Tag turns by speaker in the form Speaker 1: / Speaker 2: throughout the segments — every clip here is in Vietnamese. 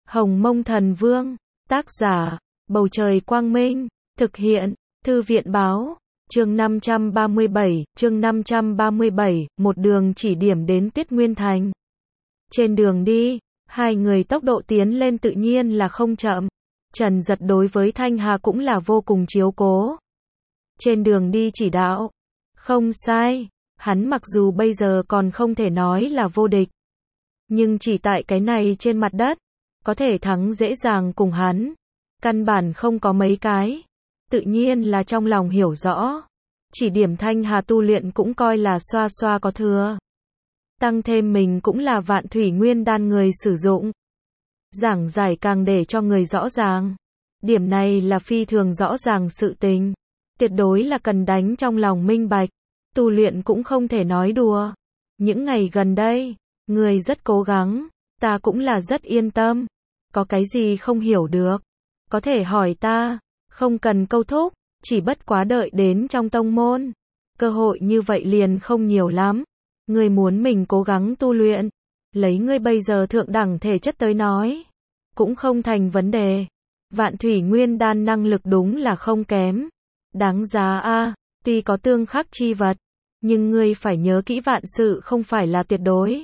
Speaker 1: Hồng Mông Thần Vương, tác giả, Bầu Trời Quang Minh, thực hiện, Thư viện Báo, chương 537, một đường chỉ điểm đến Tuyết Nguyên Thành. Trên đường đi, hai người tốc độ tiến lên tự nhiên là không chậm. Trần Dật đối với Thanh Hà cũng là vô cùng chiếu cố. Trên đường đi chỉ đạo, không sai, hắn mặc dù bây giờ còn không thể nói là vô địch, nhưng chỉ tại cái này trên mặt đất, có thể thắng dễ dàng cùng hắn, căn bản không có mấy cái, tự nhiên là trong lòng hiểu rõ. Chỉ điểm Thanh Hà tu luyện cũng coi là xoa xoa có thừa. Tăng thêm mình cũng là Vạn Thủy Nguyên Đan người sử dụng. Giảng giải càng để cho người rõ ràng. Điểm này là phi thường rõ ràng sự tình. Tuyệt đối là cần đánh trong lòng minh bạch. Tu luyện cũng không thể nói đùa. Những ngày gần đây, người rất cố gắng, ta cũng là rất yên tâm. Có cái gì không hiểu được, có thể hỏi ta, không cần câu thúc, chỉ bất quá đợi đến trong tông môn. Cơ hội như vậy liền không nhiều lắm. Ngươi muốn mình cố gắng tu luyện, lấy ngươi bây giờ thượng đẳng thể chất tới nói, cũng không thành vấn đề. Vạn Thủy Nguyên Đan năng lực đúng là không kém. Đáng giá a, tuy có tương khắc chi vật, nhưng ngươi phải nhớ kỹ vạn sự không phải là tuyệt đối.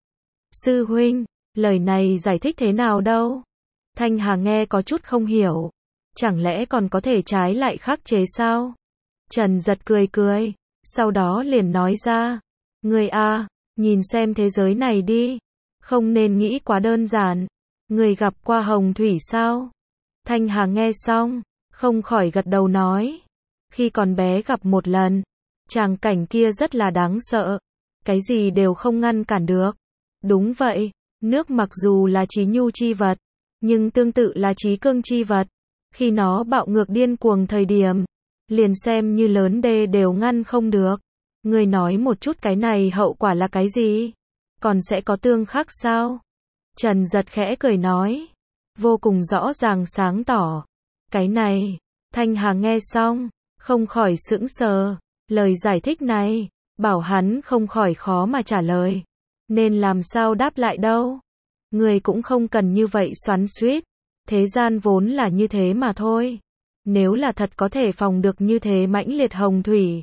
Speaker 1: Sư huynh, lời này giải thích thế nào đâu? Thanh Hà nghe có chút không hiểu. Chẳng lẽ còn có thể trái lại khắc chế sao? Trần Dật cười cười, sau đó liền nói ra. Ngươi a, nhìn xem thế giới này đi. Không nên nghĩ quá đơn giản. Ngươi gặp qua hồng thủy sao? Thanh Hà nghe xong, không khỏi gật đầu nói. Khi còn bé gặp một lần, tràng cảnh kia rất là đáng sợ. Cái gì đều không ngăn cản được. Đúng vậy, nước mặc dù là trí nhu chi vật, nhưng tương tự là trí cương chi vật. Khi nó bạo ngược điên cuồng thời điểm, liền xem như lớn đê đều ngăn không được. Ngươi nói một chút cái này hậu quả là cái gì? Còn sẽ có tương khắc sao? Trần Dật khẽ cười nói. Vô cùng rõ ràng sáng tỏ. Cái này, Thanh Hà nghe xong, không khỏi sững sờ. Lời giải thích này, bảo hắn không khỏi khó mà trả lời. Nên làm sao đáp lại đâu? Người cũng không cần như vậy xoắn xuýt. Thế gian vốn là như thế mà thôi. Nếu là thật có thể phòng được như thế mãnh liệt hồng thủy,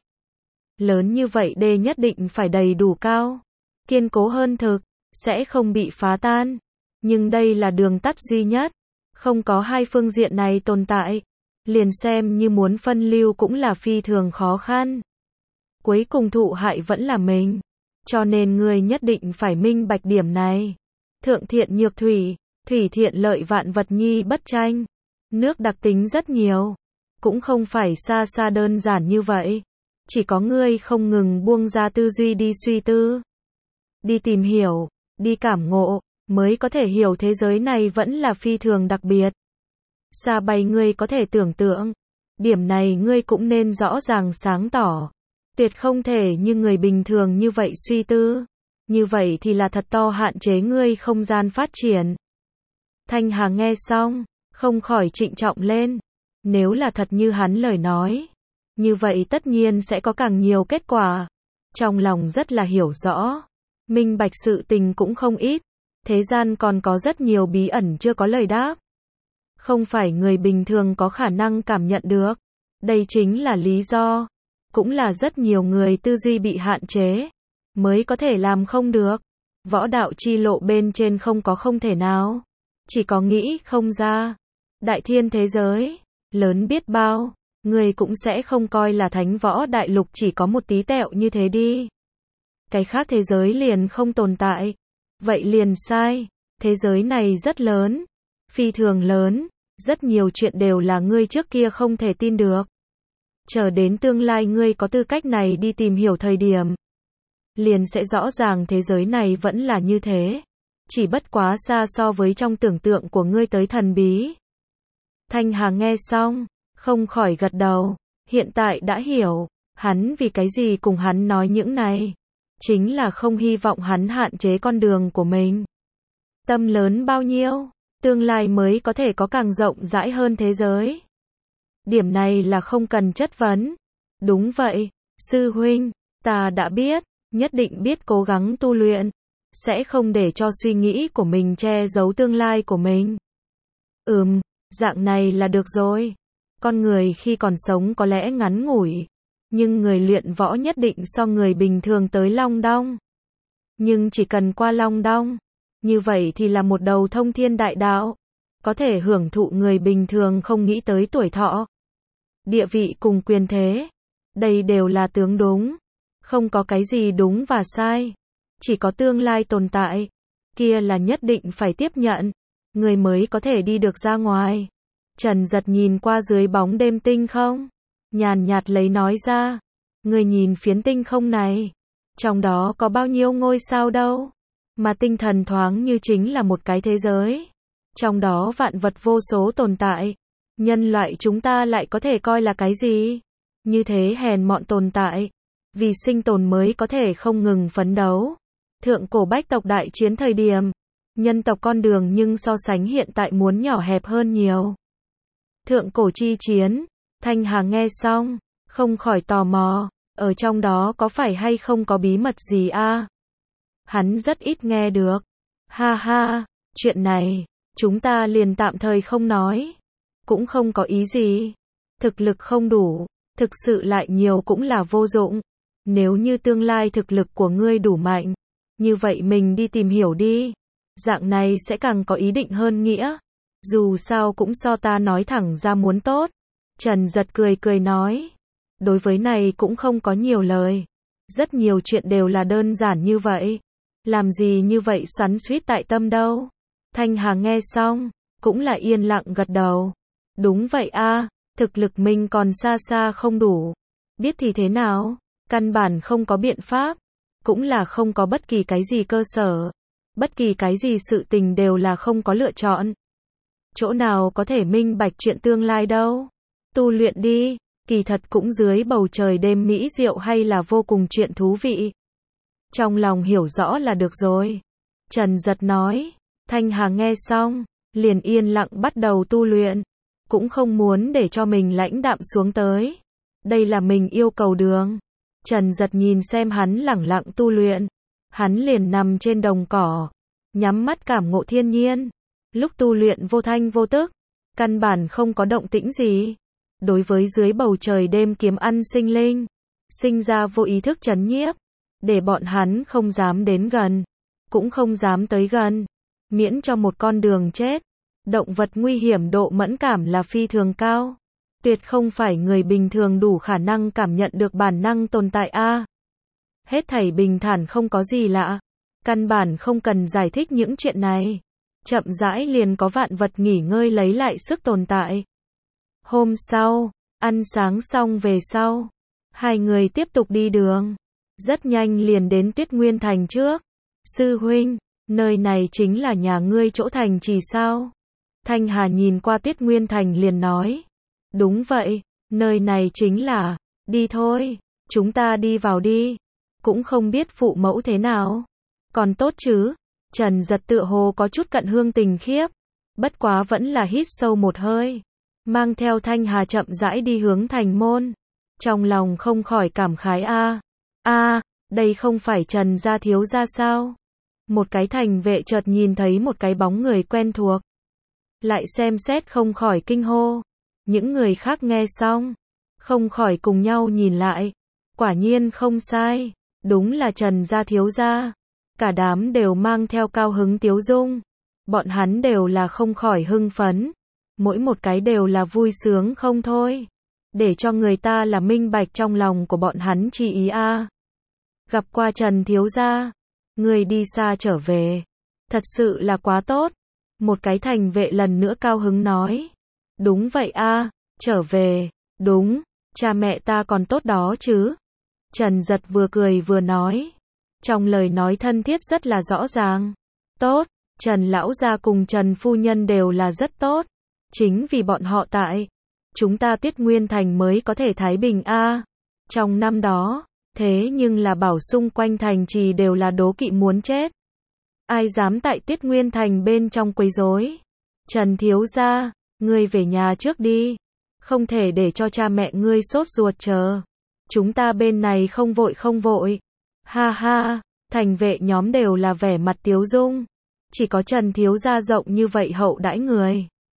Speaker 1: lớn như vậy đê nhất định phải đầy đủ cao, kiên cố hơn thực, sẽ không bị phá tan. Nhưng đây là đường tắt duy nhất, không có hai phương diện này tồn tại, liền xem như muốn phân lưu cũng là phi thường khó khăn. Cuối cùng thụ hại vẫn là mình, cho nên ngươi nhất định phải minh bạch điểm này. Thượng thiện nhược thủy, thủy thiện lợi vạn vật nhi bất tranh. Nước đặc tính rất nhiều, cũng không phải xa xa đơn giản như vậy. Chỉ có ngươi không ngừng buông ra tư duy đi suy tư, đi tìm hiểu, đi cảm ngộ, mới có thể hiểu thế giới này vẫn là phi thường đặc biệt. Xa bay ngươi có thể tưởng tượng, điểm này ngươi cũng nên rõ ràng sáng tỏ. Tuyệt không thể như người bình thường như vậy suy tư. Như vậy thì là thật to hạn chế ngươi không gian phát triển. Thanh Hà nghe xong, không khỏi trịnh trọng lên. Nếu là thật như hắn lời nói, như vậy tất nhiên sẽ có càng nhiều kết quả. Trong lòng rất là hiểu rõ, minh bạch sự tình cũng không ít. Thế gian còn có rất nhiều bí ẩn chưa có lời đáp. Không phải người bình thường có khả năng cảm nhận được. Đây chính là lý do, cũng là rất nhiều người tư duy bị hạn chế, mới có thể làm không được. Võ đạo chi lộ bên trên không có không thể nào, chỉ có nghĩ không ra. Đại thiên thế giới, lớn biết bao, người cũng sẽ không coi là thánh võ đại lục chỉ có một tí tẹo như thế đi. Cái khác thế giới liền không tồn tại. Vậy liền sai, thế giới này rất lớn, phi thường lớn, rất nhiều chuyện đều là ngươi trước kia không thể tin được. Chờ đến tương lai ngươi có tư cách này đi tìm hiểu thời điểm, liền sẽ rõ ràng thế giới này vẫn là như thế. Chỉ bất quá xa so với trong tưởng tượng của ngươi tới thần bí. Thanh Hà nghe xong, không khỏi gật đầu. Hiện tại đã hiểu, hắn vì cái gì cùng hắn nói những này. Chính là không hy vọng hắn hạn chế con đường của mình. Tâm lớn bao nhiêu, tương lai mới có thể có càng rộng rãi hơn thế giới. Điểm này là không cần chất vấn. Đúng vậy, sư huynh, ta đã biết, nhất định biết cố gắng tu luyện, sẽ không để cho suy nghĩ của mình che giấu tương lai của mình. Dạng này là được rồi. Con người khi còn sống có lẽ ngắn ngủi, nhưng người luyện võ nhất định so người bình thường tới long đong. Nhưng chỉ cần qua long đong, như vậy thì là một đầu thông thiên đại đạo, có thể hưởng thụ người bình thường không nghĩ tới tuổi thọ, địa vị cùng quyền thế. Đây đều là tướng đúng, không có cái gì đúng và sai, chỉ có tương lai tồn tại, kia là nhất định phải tiếp nhận, người mới có thể đi được ra ngoài. Trần Giật nhìn qua dưới bóng đêm tinh không, nhàn nhạt lấy nói ra, người nhìn phiến tinh không này, trong đó có bao nhiêu ngôi sao đâu, mà tinh thần thoáng như chính là một cái thế giới, trong đó vạn vật vô số tồn tại, nhân loại chúng ta lại có thể coi là cái gì? Như thế hèn mọn tồn tại, vì sinh tồn mới có thể không ngừng phấn đấu. Thượng cổ bách tộc đại chiến thời điểm, nhân tộc con đường nhưng so sánh hiện tại muốn nhỏ hẹp hơn nhiều. Thượng cổ chi chiến, Thanh Hà nghe xong, không khỏi tò mò, ở trong đó có phải hay không có bí mật gì a? Hắn rất ít nghe được. Ha ha, chuyện này, chúng ta liền tạm thời không nói. Cũng không có ý gì. Thực lực không đủ, thực sự lại nhiều cũng là vô dụng. Nếu như tương lai thực lực của ngươi đủ mạnh, như vậy mình đi tìm hiểu đi. Dạng này sẽ càng có ý định hơn nghĩa. Dù sao cũng so ta nói thẳng ra muốn tốt. Trần Giật cười cười nói. Đối với này cũng không có nhiều lời. Rất nhiều chuyện đều là đơn giản như vậy. Làm gì như vậy xoắn xuýt tại tâm đâu. Thanh Hà nghe xong, cũng là yên lặng gật đầu. Đúng vậy a, thực lực mình còn xa xa không đủ. Biết thì thế nào, căn bản không có biện pháp. Cũng là không có bất kỳ cái gì cơ sở. Bất kỳ cái gì sự tình đều là không có lựa chọn. Chỗ nào có thể minh bạch chuyện tương lai đâu. Tu luyện đi, kỳ thật cũng dưới bầu trời đêm mỹ diệu hay là vô cùng chuyện thú vị. Trong lòng hiểu rõ là được rồi. Trần Giật nói. Thanh Hà nghe xong, liền yên lặng bắt đầu tu luyện. Cũng không muốn để cho mình lãnh đạm xuống tới. Đây là mình yêu cầu đường. Trần Giật nhìn xem hắn lẳng lặng tu luyện. Hắn liền nằm trên đồng cỏ, nhắm mắt cảm ngộ thiên nhiên. Lúc tu luyện vô thanh vô tức, căn bản không có động tĩnh gì. Đối với dưới bầu trời đêm kiếm ăn sinh linh, sinh ra vô ý thức trấn nhiếp, để bọn hắn không dám đến gần, cũng không dám tới gần, miễn cho một con đường chết. Động vật nguy hiểm độ mẫn cảm là phi thường cao, tuyệt không phải người bình thường đủ khả năng cảm nhận được bản năng tồn tại a. Hết thảy bình thản không có gì lạ, căn bản không cần giải thích những chuyện này. Chậm rãi liền có vạn vật nghỉ ngơi lấy lại sức tồn tại. Hôm sau, ăn sáng xong về sau, hai người tiếp tục đi đường. Rất nhanh liền đến Tuyết Nguyên Thành trước. Sư huynh, nơi này chính là nhà ngươi chỗ thành trì sao? Thanh Hà nhìn qua Tuyết Nguyên Thành liền nói. Đúng vậy, nơi này chính là, đi thôi, chúng ta đi vào đi. Cũng không biết phụ mẫu thế nào. Còn tốt chứ? Trần Giật tựa hồ có chút cận hương tình khiếp. Bất quá vẫn là hít sâu một hơi. Mang theo Thanh Hà chậm rãi đi hướng thành môn. Trong lòng không khỏi cảm khái đây không phải Trần gia thiếu gia sao? Một cái thành vệ chợt nhìn thấy một cái bóng người quen thuộc. Lại xem xét không khỏi kinh hô. Những người khác nghe xong, không khỏi cùng nhau nhìn lại. Quả nhiên không sai, đúng là Trần gia thiếu gia. Cả đám đều mang theo cao hứng tiếu dung. Bọn hắn đều là không khỏi hưng phấn. Mỗi một cái đều là vui sướng không thôi. Để cho người ta là minh bạch trong lòng của bọn hắn chi ý a. Gặp qua Trần thiếu gia, người đi xa trở về, thật sự là quá tốt. Một cái thành vệ lần nữa cao hứng nói. Đúng vậy a, trở về, đúng, cha mẹ ta còn tốt đó chứ. Trần Giật vừa cười vừa nói. Trong lời nói thân thiết rất là rõ ràng. Tốt, Trần lão gia cùng Trần phu nhân đều là rất tốt. Chính vì bọn họ tại, chúng ta Tuyết Nguyên Thành mới có thể thái bình a. Trong năm đó, thế nhưng là bảo xung quanh thành trì đều là đố kỵ muốn chết. Ai dám tại Tuyết Nguyên Thành bên trong quấy rối. Trần thiếu gia, ngươi về nhà trước đi. Không thể để cho cha mẹ ngươi sốt ruột chờ. Chúng ta bên này không vội không vội. Ha ha, thành vệ nhóm đều là vẻ mặt tiếu dung. Chỉ có Trần thiếu gia rộng như vậy hậu đãi người.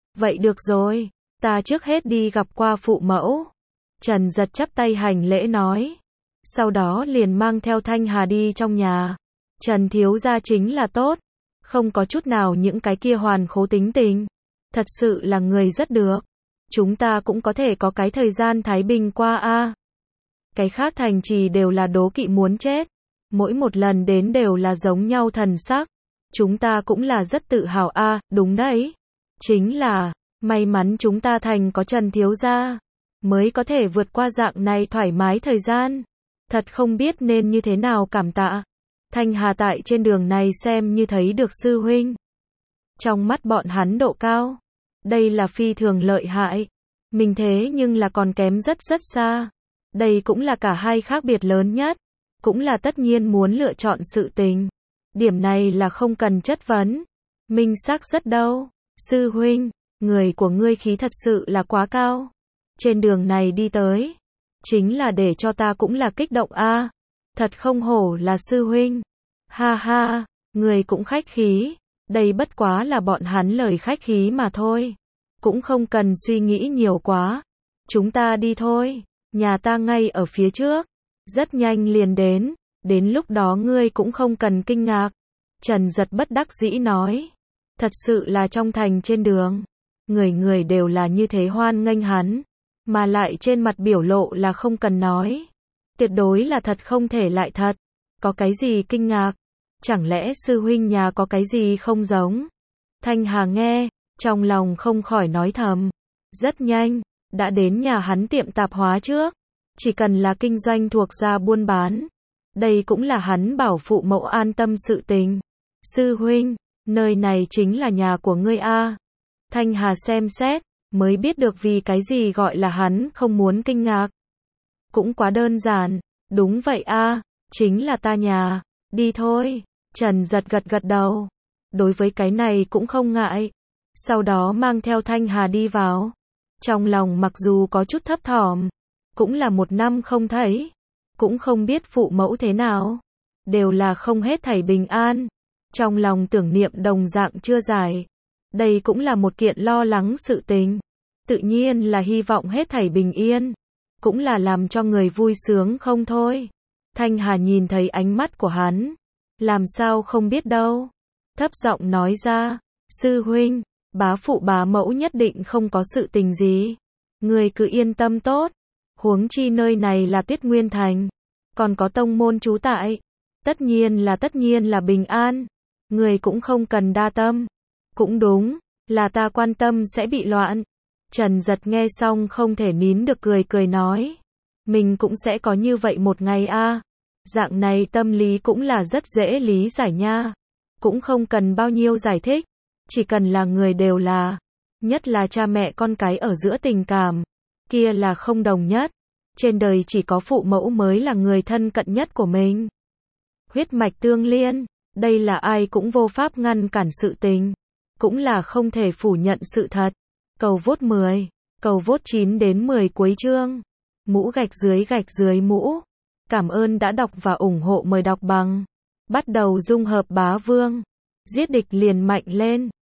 Speaker 1: Vậy được rồi, ta trước hết đi gặp qua phụ mẫu. Trần Giật chắp tay hành lễ nói. Sau đó liền mang theo Thanh Hà đi trong nhà. Trần thiếu gia chính là tốt. Không có chút nào những cái kia hoàn khố tính tình. Thật sự là người rất được. Chúng ta cũng có thể có cái thời gian thái bình qua a. Cái khác thành trì đều là đố kỵ muốn chết. Mỗi một lần đến đều là giống nhau thần sắc. Chúng ta cũng là rất tự hào a, đúng đấy. Chính là, may mắn chúng ta thành có Trần thiếu gia, mới có thể vượt qua dạng này thoải mái thời gian. Thật không biết nên như thế nào cảm tạ. Thanh Hà tại trên đường này xem như thấy được sư huynh. Trong mắt bọn hắn độ cao. Đây là phi thường lợi hại. Mình thế nhưng là còn kém rất rất xa. Đây cũng là cả hai khác biệt lớn nhất. Cũng là tất nhiên muốn lựa chọn sự tình. Điểm này là không cần chất vấn. Minh xác rất đâu. Sư huynh, người của ngươi khí thật sự là quá cao. Trên đường này đi tới, chính là để cho ta cũng là kích động a. Thật không hổ là sư huynh. Ha ha, người cũng khách khí. Đây bất quá là bọn hắn lời khách khí mà thôi. Cũng không cần suy nghĩ nhiều quá. Chúng ta đi thôi. Nhà ta ngay ở phía trước. Rất nhanh liền đến. Đến lúc đó ngươi cũng không cần kinh ngạc. Trần Giật bất đắc dĩ nói. Thật sự là trong thành trên đường. Người người đều là như thế hoan nghênh hắn. Mà lại trên mặt biểu lộ là không cần nói. Tuyệt đối là thật không thể lại thật. Có cái gì kinh ngạc? Chẳng lẽ sư huynh nhà có cái gì không giống? Thanh Hà nghe, trong lòng không khỏi nói thầm. Rất nhanh, đã đến nhà hắn tiệm tạp hóa trước. Chỉ cần là kinh doanh thuộc gia buôn bán. Đây cũng là hắn bảo phụ mẫu an tâm sự tình. Sư huynh, nơi này chính là nhà của ngươi a. Thanh Hà xem xét, mới biết được vì cái gì gọi là hắn không muốn kinh ngạc. Cũng quá đơn giản, đúng vậy a, chính là ta nhà, đi thôi. Trần Giật gật gật đầu, đối với cái này cũng không ngại. Sau đó mang theo Thanh Hà đi vào. Trong lòng mặc dù có chút thấp thỏm, cũng là 1 năm không thấy, cũng không biết phụ mẫu thế nào, đều là không hết thảy bình an. Trong lòng tưởng niệm đồng dạng chưa giải. Đây cũng là một kiện lo lắng sự tình. Tự nhiên là hy vọng hết thảy bình yên. Cũng là làm cho người vui sướng không thôi. Thanh Hà nhìn thấy ánh mắt của hắn. Làm sao không biết đâu. Thấp giọng nói ra. Sư huynh, bá phụ bá mẫu nhất định không có sự tình gì. Người cứ yên tâm tốt. Huống chi nơi này là Tuyết Nguyên Thành. Còn có tông môn trú tại. Tất nhiên là bình an. Người cũng không cần đa tâm. Cũng đúng, là ta quan tâm sẽ bị loạn. Trần Giật nghe xong không thể nín được cười nói. Mình cũng sẽ có như vậy một ngày a. Dạng này tâm lý cũng là rất dễ lý giải nha. Cũng không cần bao nhiêu giải thích. Chỉ cần là người đều là. Nhất là cha mẹ con cái ở giữa tình cảm. Kia là không đồng nhất. Trên đời chỉ có phụ mẫu mới là người thân cận nhất của mình. Huyết mạch tương liên. Đây là ai cũng vô pháp ngăn cản sự tình. Cũng là không thể phủ nhận sự thật. Cầu vote 10. Cầu vote 9 đến 10 cuối chương. Mũ gạch dưới mũ. Cảm ơn đã đọc và ủng hộ, mời đọc bằng. Bắt đầu dung hợp bá vương. Giết địch liền mạnh lên.